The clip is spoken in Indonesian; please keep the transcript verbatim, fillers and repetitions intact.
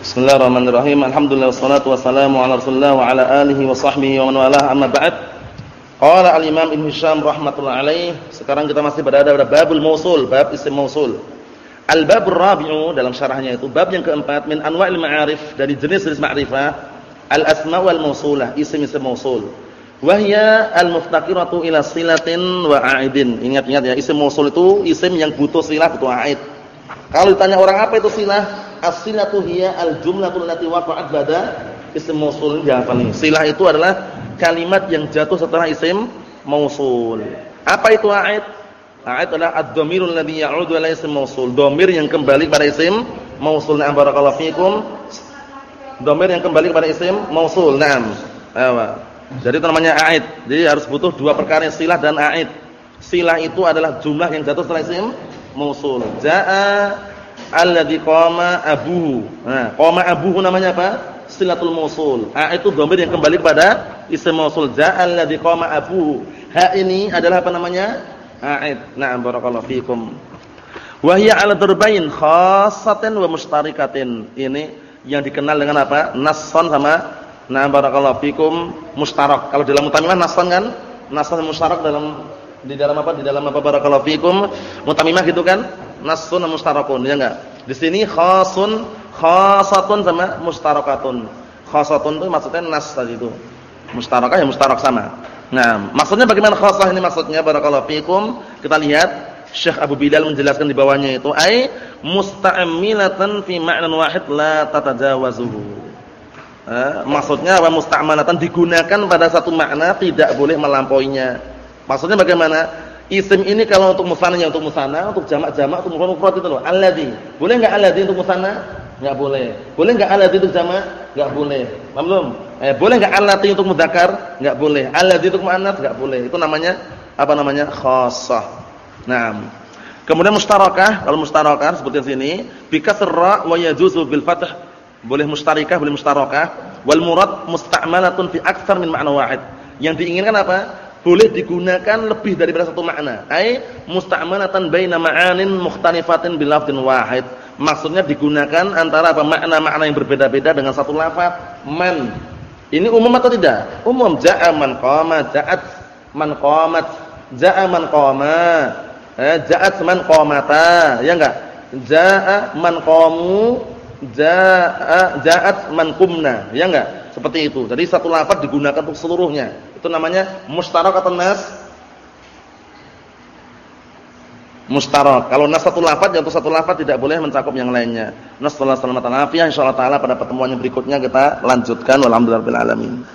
Bismillahirrahmanirrahim. Alhamdulillah wassalatu wassalamu ala Rasulillah wa ala alihi wa sahbihi wa man walah, amma ba'd. Qala al-Imam Ibnu Hisham rahimatullah alaih. Sekarang kita masih berada pada babul mausul, bab isim mausul. Al-babur rabi'u, dalam syarahnya itu bab yang keempat, min anwa'il ma'arif, dari jenis-jenis ma'rifah, al-asma' wal mausulah, isim-isim mausul. Wa hiya al-muftaqiratu ila silatin wa a'idin. Ingat-ingat ya, isim mausul itu isim yang butuh silah, butuh a'id. Kalau ditanya orang apa itu silah? As-silatu hiya al-jumlatul lati waqa'at ba'da isim mausul. Ya, apa nih? Silah itu adalah kalimat yang jatuh setelah isim mausul. Apa itu a'id? A'id adalah ad-dhamirul ladzi ya'udu ila isim mausul. Dhamir yang kembali pada isim mausul. Na'am, barakallahu fikum. Dhamir yang kembali kepada isim mausul. Naam. Ayo. Jadi itu namanya a'id. Jadi harus butuh dua perkara, silah dan a'id. Silah itu adalah jumlah yang jatuh setelah isim mausul. Jaa alladzi qama abuhu. Nah, qama abuhu namanya apa? Silatul mausul. A itu dhamir yang kembali kepada isim mausul. Jaa alladzi qama abuhu. Ha ini adalah apa namanya? A'id. Na'am, barakallahu fikum. Wa hiya 'ala darbain khassatin wa mustarikatin. Ini yang dikenal dengan apa? Nassan sama na'am, barakallahu fikum, mustarak. Kalau dalam mutamimah nassan kan? Nassan mustarak dalam di dalam apa? Di dalam apa, barakallahu fikum? Mutamimah gitu kan? Nassun mustarakun, ya enggak? Di sini khasun, khasatun sama mustarakatun. Khasatun itu maksudnya nas tadi itu. Mustarakah ya mustarak sama. Nah, maksudnya bagaimana khasah ini maksudnya, barakallahu fikum? Kita lihat Syekh Abu Bilal menjelaskan di bawahnya itu ai musta'milatan fi ma'nan wahid la tatajawazuhu. Eh, maksudnya apa? Musta'malatan, digunakan pada satu makna, tidak boleh melampauinya. Maksudnya bagaimana? Isim ini kalau untuk musanna ya untuk musanna, untuk jamak-jamak, untuk mufrad itu loh. Alladzi. Boleh enggak alladzi untuk musanna? Enggak boleh. Boleh enggak alladzi untuk jamak? Enggak boleh. Paham belum? Eh, boleh enggak allati untuk mudzakkar? Enggak boleh. Alladzi untuk muannats? Enggak boleh. Itu namanya apa namanya? Khassah. Naam. Kemudian mustarakah, kalau mustarakah seperti sini, bi kasr ra wa yajuzu bil fath. Boleh mustarikah, boleh mustarakah. Wal murad musta'malatun fi aktsar min ma'na wahid. Yang diinginkan apa? Boleh digunakan lebih daripada satu makna. Ai musta'malatan baina ma'anin mukhtalifatin bil lafdhin wahid. Maksudnya digunakan antara apa? Makna-makna yang berbeda-beda dengan satu lafaz. Man. Ini umum atau tidak? Umum. Ja'a man qama, ja'at man qamat, ja'a man qama, eh, ja'at man qamata. Ya enggak? Ja'a man qamu, ja'a ja'at man qumna. Ya enggak? Seperti itu. Jadi satu lafaz digunakan untuk seluruhnya. Itu namanya mustarak atau nas? Mustarak. Kalau nas satu lafaz, ya untuk satu lafaz tidak boleh mencakup yang lainnya. Nasallahu alaihi wasallam. Insyaallah taala pada pertemuan yang berikutnya kita lanjutkan. Walhamdulillahirabbil alamin.